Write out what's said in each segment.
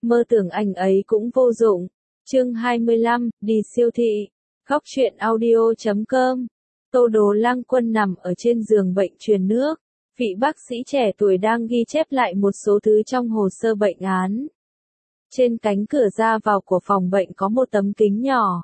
Mơ tưởng anh ấy cũng vô dụng. Chương 25, đi siêu thị. Góc truyện audio.com. Tô Đồ Lang Quân nằm ở trên giường bệnh truyền nước. Vị bác sĩ trẻ tuổi đang ghi chép lại một số thứ trong hồ sơ bệnh án. Trên cánh cửa ra vào của phòng bệnh có một tấm kính nhỏ.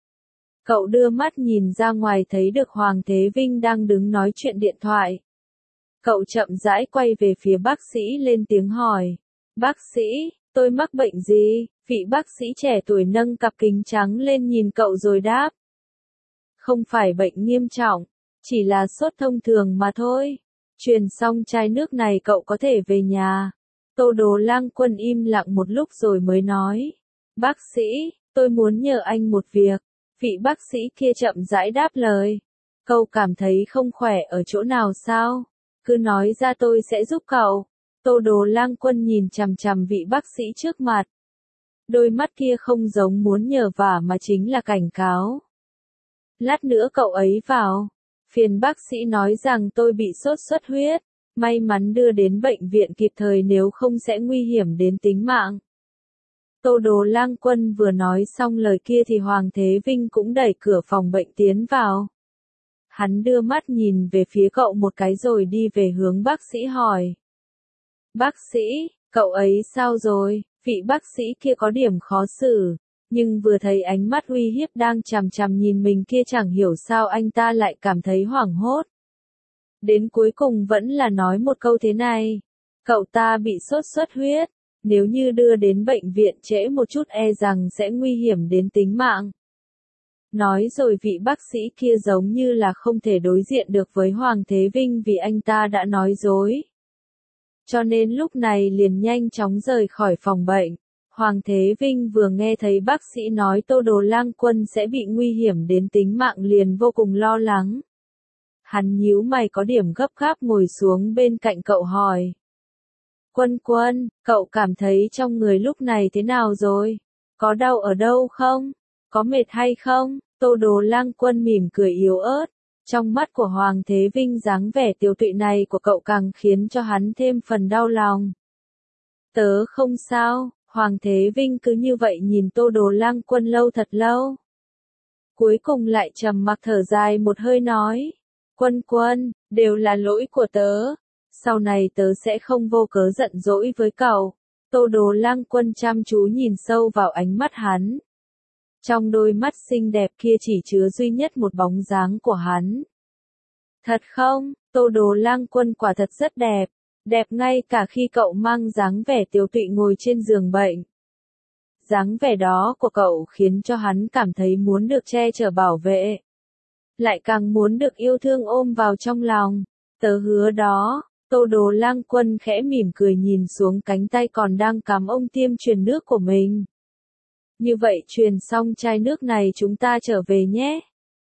Cậu đưa mắt nhìn ra ngoài thấy được Hoàng Thế Vinh đang đứng nói chuyện điện thoại. Cậu chậm rãi quay về phía bác sĩ lên tiếng hỏi. Bác sĩ, tôi mắc bệnh gì? Vị bác sĩ trẻ tuổi nâng cặp kính trắng lên nhìn cậu rồi đáp. Không phải bệnh nghiêm trọng, chỉ là sốt thông thường mà thôi. Truyền xong chai nước này cậu có thể về nhà. Tô Đồ Lang Quân im lặng một lúc rồi mới nói. Bác sĩ, tôi muốn nhờ anh một việc. Vị bác sĩ kia chậm rãi đáp lời. Cậu cảm thấy không khỏe ở chỗ nào sao? Cứ nói ra tôi sẽ giúp cậu. Tô Đồ Lang Quân nhìn chằm chằm vị bác sĩ trước mặt. Đôi mắt kia không giống muốn nhờ vả mà chính là cảnh cáo. Lát nữa cậu ấy vào. Phiền bác sĩ nói rằng tôi bị sốt xuất huyết. May mắn đưa đến bệnh viện kịp thời nếu không sẽ nguy hiểm đến tính mạng. Tô Đồ Lang Quân vừa nói xong lời kia thì Hoàng Thế Vinh cũng đẩy cửa phòng bệnh tiến vào. Hắn đưa mắt nhìn về phía cậu một cái rồi đi về hướng bác sĩ hỏi. Bác sĩ, cậu ấy sao rồi? Vị bác sĩ kia có điểm khó xử, nhưng vừa thấy ánh mắt uy hiếp đang chằm chằm nhìn mình kia chẳng hiểu sao anh ta lại cảm thấy hoảng hốt. Đến cuối cùng vẫn là nói một câu thế này. Cậu ta bị sốt xuất huyết, nếu như đưa đến bệnh viện trễ một chút e rằng sẽ nguy hiểm đến tính mạng. Nói rồi vị bác sĩ kia giống như là không thể đối diện được với Hoàng Thế Vinh vì anh ta đã nói dối. Cho nên lúc này liền nhanh chóng rời khỏi phòng bệnh. Hoàng Thế Vinh vừa nghe thấy bác sĩ nói Tô Đồ Lang Quân sẽ bị nguy hiểm đến tính mạng liền vô cùng lo lắng. Hắn nhíu mày có điểm gấp gáp ngồi xuống bên cạnh cậu hỏi. Quân, cậu cảm thấy trong người lúc này thế nào rồi? Có đau ở đâu không? Có mệt hay không? Tô Đồ Lang Quân mỉm cười yếu ớt. Trong mắt của Hoàng Thế Vinh dáng vẻ tiều tụy này của cậu càng khiến cho hắn thêm phần đau lòng. Tớ không sao, Hoàng Thế Vinh cứ như vậy nhìn Tô Đồ Lang Quân lâu thật lâu. Cuối cùng lại trầm mặc thở dài một hơi nói. Quân, đều là lỗi của tớ. Sau này tớ sẽ không vô cớ giận dỗi với cậu. Tô Đồ Lang Quân chăm chú nhìn sâu vào ánh mắt hắn. Trong đôi mắt xinh đẹp kia chỉ chứa duy nhất một bóng dáng của hắn. Thật không? Tô Đồ Lang Quân quả thật rất đẹp. Đẹp ngay cả khi cậu mang dáng vẻ tiều tụy ngồi trên giường bệnh. Dáng vẻ đó của cậu khiến cho hắn cảm thấy muốn được che chở bảo vệ. Lại càng muốn được yêu thương ôm vào trong lòng. Tớ hứa đó. Tô Đồ Lang Quân khẽ mỉm cười nhìn xuống cánh tay còn đang cắm ông tiêm truyền nước của mình. Như vậy truyền xong chai nước này chúng ta trở về nhé.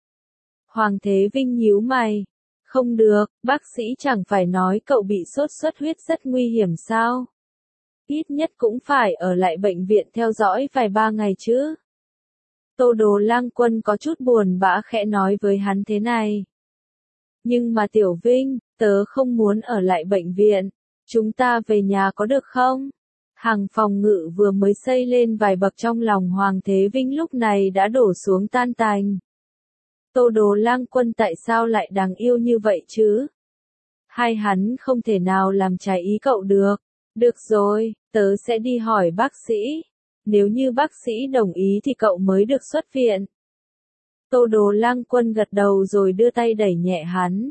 Hoàng Thế Vinh nhíu mày. Không được, bác sĩ chẳng phải nói cậu bị sốt xuất huyết rất nguy hiểm sao? Ít nhất cũng phải ở lại bệnh viện theo dõi vài ba ngày chứ. Tô Đồ Lang Quân có chút buồn bã khẽ nói với hắn thế này. Nhưng mà Tiểu Vinh, tớ không muốn ở lại bệnh viện. Chúng ta về nhà có được không? Hàng phòng ngự vừa mới xây lên vài bậc trong lòng Hoàng Thế Vinh lúc này đã đổ xuống tan tành. Tô Đồ Lang Quân tại sao lại đáng yêu như vậy chứ? Hay hắn không thể nào làm trái ý cậu được? Được rồi, tớ sẽ đi hỏi bác sĩ. Nếu như bác sĩ đồng ý thì cậu mới được xuất viện. Tô Đồ Lang Quân gật đầu rồi đưa tay đẩy nhẹ hắn.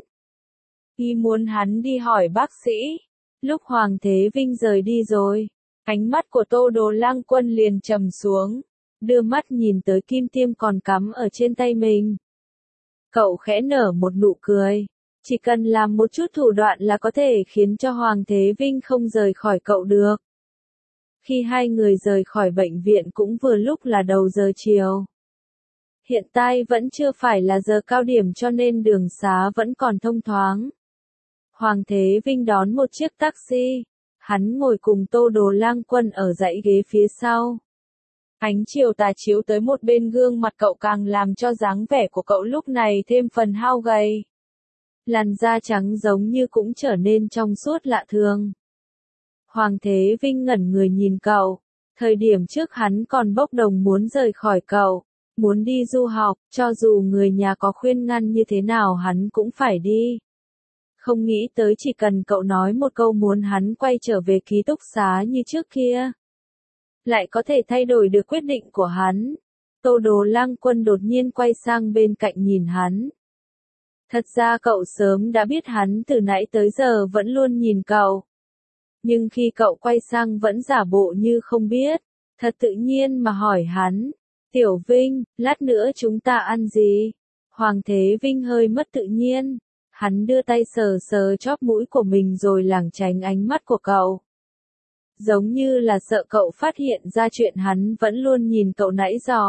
Y muốn hắn đi hỏi bác sĩ. Lúc Hoàng Thế Vinh rời đi rồi, ánh mắt của Tô Đồ Lang Quân liền trầm xuống, đưa mắt nhìn tới kim tiêm còn cắm ở trên tay mình. Cậu khẽ nở một nụ cười, chỉ cần làm một chút thủ đoạn là có thể khiến cho Hoàng Thế Vinh không rời khỏi cậu được. Khi hai người rời khỏi bệnh viện cũng vừa lúc là đầu giờ chiều. Hiện tại vẫn chưa phải là giờ cao điểm cho nên đường xá vẫn còn thông thoáng. Hoàng Thế Vinh đón một chiếc taxi. Hắn ngồi cùng Tô Đồ Lang Quân ở dãy ghế phía sau. Ánh chiều tà chiếu tới một bên gương mặt cậu càng làm cho dáng vẻ của cậu lúc này thêm phần hao gầy. Làn da trắng giống như cũng trở nên trong suốt lạ thường. Hoàng Thế Vinh ngẩn người nhìn cậu. Thời điểm trước hắn còn bốc đồng muốn rời khỏi cậu, muốn đi du học, cho dù người nhà có khuyên ngăn như thế nào hắn cũng phải đi. Không nghĩ tới chỉ cần cậu nói một câu muốn hắn quay trở về ký túc xá như trước kia, lại có thể thay đổi được quyết định của hắn. Tô Đồ Lang Quân đột nhiên quay sang bên cạnh nhìn hắn. Thật ra cậu sớm đã biết hắn từ nãy tới giờ vẫn luôn nhìn cậu. Nhưng khi cậu quay sang vẫn giả bộ như không biết, thật tự nhiên mà hỏi hắn. Tiểu Vinh, lát nữa chúng ta ăn gì? Hoàng Thế Vinh hơi mất tự nhiên. Hắn đưa tay sờ sờ chóp mũi của mình rồi lảng tránh ánh mắt của cậu. Giống như là sợ cậu phát hiện ra chuyện hắn vẫn luôn nhìn cậu nãy giờ.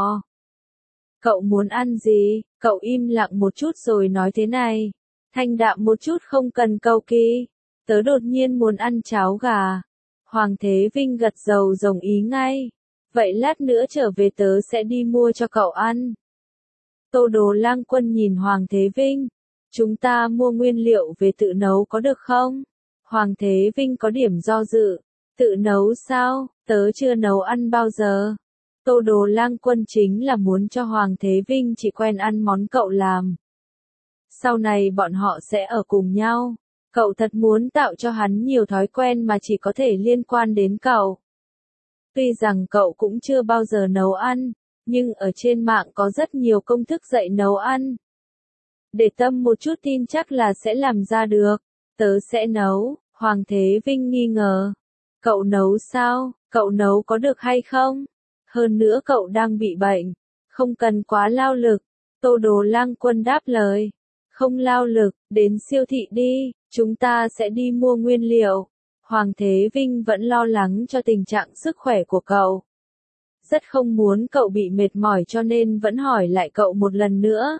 Cậu muốn ăn gì? Cậu im lặng một chút rồi nói thế này. Thanh đạm một chút không cần cầu kỳ. Tớ đột nhiên muốn ăn cháo gà. Hoàng Thế Vinh gật đầu đồng ý ngay. Vậy lát nữa trở về tớ sẽ đi mua cho cậu ăn. Tô Đồ Lang Quân nhìn Hoàng Thế Vinh. Chúng ta mua nguyên liệu về tự nấu có được không? Hoàng Thế Vinh có điểm do dự. Tự nấu sao? Tớ chưa nấu ăn bao giờ. Tô Đồ Lang Quân chính là muốn cho Hoàng Thế Vinh chỉ quen ăn món cậu làm. Sau này bọn họ sẽ ở cùng nhau. Cậu thật muốn tạo cho hắn nhiều thói quen mà chỉ có thể liên quan đến cậu. Tuy rằng cậu cũng chưa bao giờ nấu ăn, nhưng ở trên mạng có rất nhiều công thức dạy nấu ăn. Để tâm một chút tin chắc là sẽ làm ra được. Tớ sẽ nấu. Hoàng Thế Vinh nghi ngờ. Cậu nấu sao? Cậu nấu có được hay không? Hơn nữa cậu đang bị bệnh. Không cần quá lao lực. Tô Đồ Lang Quân đáp lời. Không lao lực, đến siêu thị đi, chúng ta sẽ đi mua nguyên liệu. Hoàng Thế Vinh vẫn lo lắng cho tình trạng sức khỏe của cậu. Rất không muốn cậu bị mệt mỏi cho nên vẫn hỏi lại cậu một lần nữa.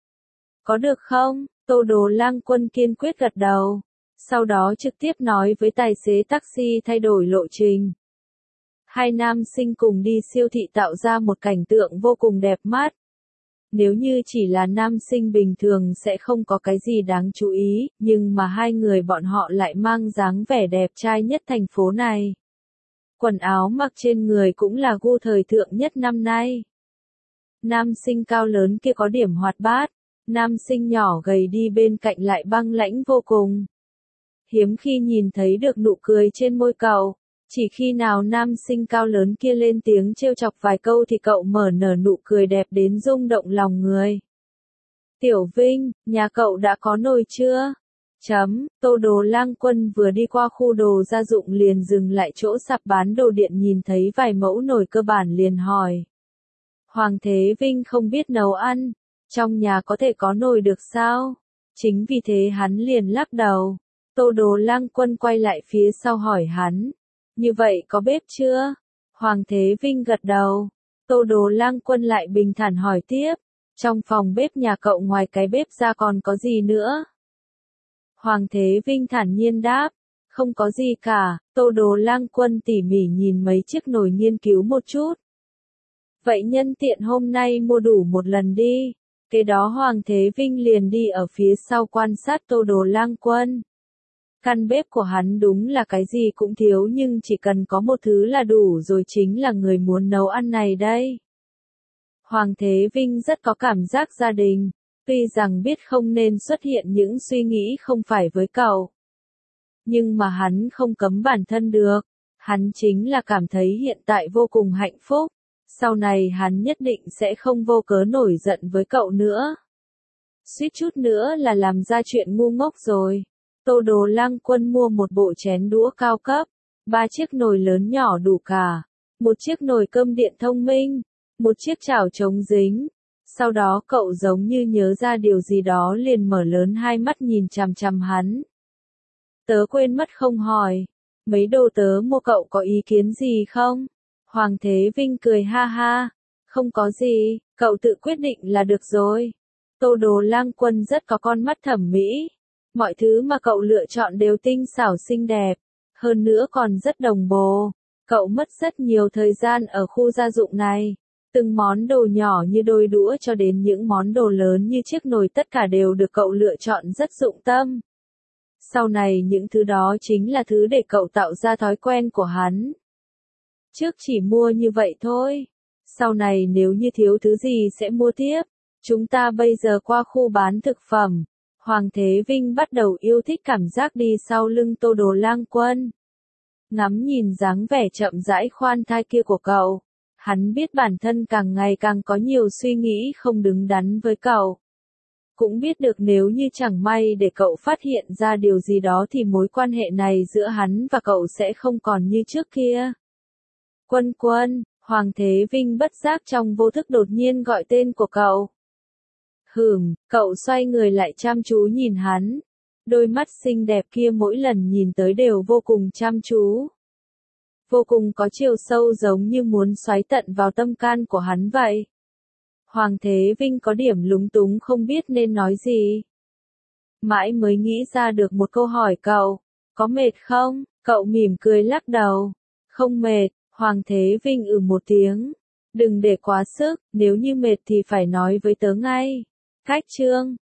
Có được không? Tô Đồ Lang Quân kiên quyết gật đầu. Sau đó trực tiếp nói với tài xế taxi thay đổi lộ trình. Hai nam sinh cùng đi siêu thị tạo ra một cảnh tượng vô cùng đẹp mắt. Nếu như chỉ là nam sinh bình thường sẽ không có cái gì đáng chú ý, nhưng mà hai người bọn họ lại mang dáng vẻ đẹp trai nhất thành phố này. Quần áo mặc trên người cũng là gu thời thượng nhất năm nay. Nam sinh cao lớn kia có điểm hoạt bát, nam sinh nhỏ gầy đi bên cạnh lại băng lãnh vô cùng. Hiếm khi nhìn thấy được nụ cười trên môi cậu, chỉ khi nào nam sinh cao lớn kia lên tiếng trêu chọc vài câu thì cậu mở nở nụ cười đẹp đến rung động lòng người. Tiểu Vinh, nhà cậu đã có nồi chưa? Tô Đồ Lang Quân vừa đi qua khu đồ gia dụng liền dừng lại chỗ sạp bán đồ điện nhìn thấy vài mẫu nồi cơ bản liền hỏi. Hoàng Thế Vinh không biết nấu ăn, trong nhà có thể có nồi được sao? Chính vì thế hắn liền lắc đầu. Tô Đồ Lang Quân quay lại phía sau hỏi hắn. Như vậy có bếp chưa? Hoàng Thế Vinh gật đầu. Tô Đồ Lang Quân lại bình thản hỏi tiếp. Trong phòng bếp nhà cậu ngoài cái bếp ra còn có gì nữa? Hoàng Thế Vinh thản nhiên đáp. Không có gì cả. Tô Đồ Lang Quân tỉ mỉ nhìn mấy chiếc nồi nghiên cứu một chút. Vậy nhân tiện hôm nay mua đủ một lần đi. Kế đó Hoàng Thế Vinh liền đi ở phía sau quan sát Tô Đồ Lang Quân. Căn bếp của hắn đúng là cái gì cũng thiếu nhưng chỉ cần có một thứ là đủ rồi chính là người muốn nấu ăn này đây. Hoàng Thế Vinh rất có cảm giác gia đình, tuy rằng biết không nên xuất hiện những suy nghĩ không phải với cậu. Nhưng mà hắn không cấm bản thân được, hắn chính là cảm thấy hiện tại vô cùng hạnh phúc, sau này hắn nhất định sẽ không vô cớ nổi giận với cậu nữa. Suýt chút nữa là làm ra chuyện ngu ngốc rồi. Tô Đồ Lang Quân mua một bộ chén đũa cao cấp, 3 chiếc nồi lớn nhỏ đủ cả, một chiếc nồi cơm điện thông minh, một chiếc chảo chống dính. Sau đó cậu giống như nhớ ra điều gì đó liền mở lớn hai mắt nhìn chằm chằm hắn. Tớ quên mất không hỏi, mấy đồ tớ mua cậu có ý kiến gì không? Hoàng Thế Vinh cười ha ha, không có gì, cậu tự quyết định là được rồi. Tô Đồ Lang Quân rất có con mắt thẩm mỹ. Mọi thứ mà cậu lựa chọn đều tinh xảo xinh đẹp, hơn nữa còn rất đồng bộ. Cậu mất rất nhiều thời gian ở khu gia dụng này. Từng món đồ nhỏ như đôi đũa cho đến những món đồ lớn như chiếc nồi tất cả đều được cậu lựa chọn rất dụng tâm. Sau này những thứ đó chính là thứ để cậu tạo ra thói quen của hắn. Trước chỉ mua như vậy thôi. Sau này nếu như thiếu thứ gì sẽ mua tiếp. Chúng ta bây giờ qua khu bán thực phẩm. Hoàng Thế Vinh bắt đầu yêu thích cảm giác đi sau lưng Tô Đồ Lang Quân. Ngắm nhìn dáng vẻ chậm rãi khoan thai kia của cậu. Hắn biết bản thân càng ngày càng có nhiều suy nghĩ không đứng đắn với cậu. Cũng biết được nếu như chẳng may để cậu phát hiện ra điều gì đó thì mối quan hệ này giữa hắn và cậu sẽ không còn như trước kia. Quân Quân, Hoàng Thế Vinh bất giác trong vô thức đột nhiên gọi tên của cậu. Cậu xoay người lại chăm chú nhìn hắn. Đôi mắt xinh đẹp kia mỗi lần nhìn tới đều vô cùng chăm chú. Vô cùng có chiều sâu giống như muốn xoáy tận vào tâm can của hắn vậy. Hoàng Thế Vinh có điểm lúng túng không biết nên nói gì. Mãi mới nghĩ ra được một câu hỏi cậu, có mệt không? Cậu mỉm cười lắc đầu. Không mệt, Hoàng Thế Vinh một tiếng. Đừng để quá sức, nếu như mệt thì phải nói với tớ ngay. Cách chương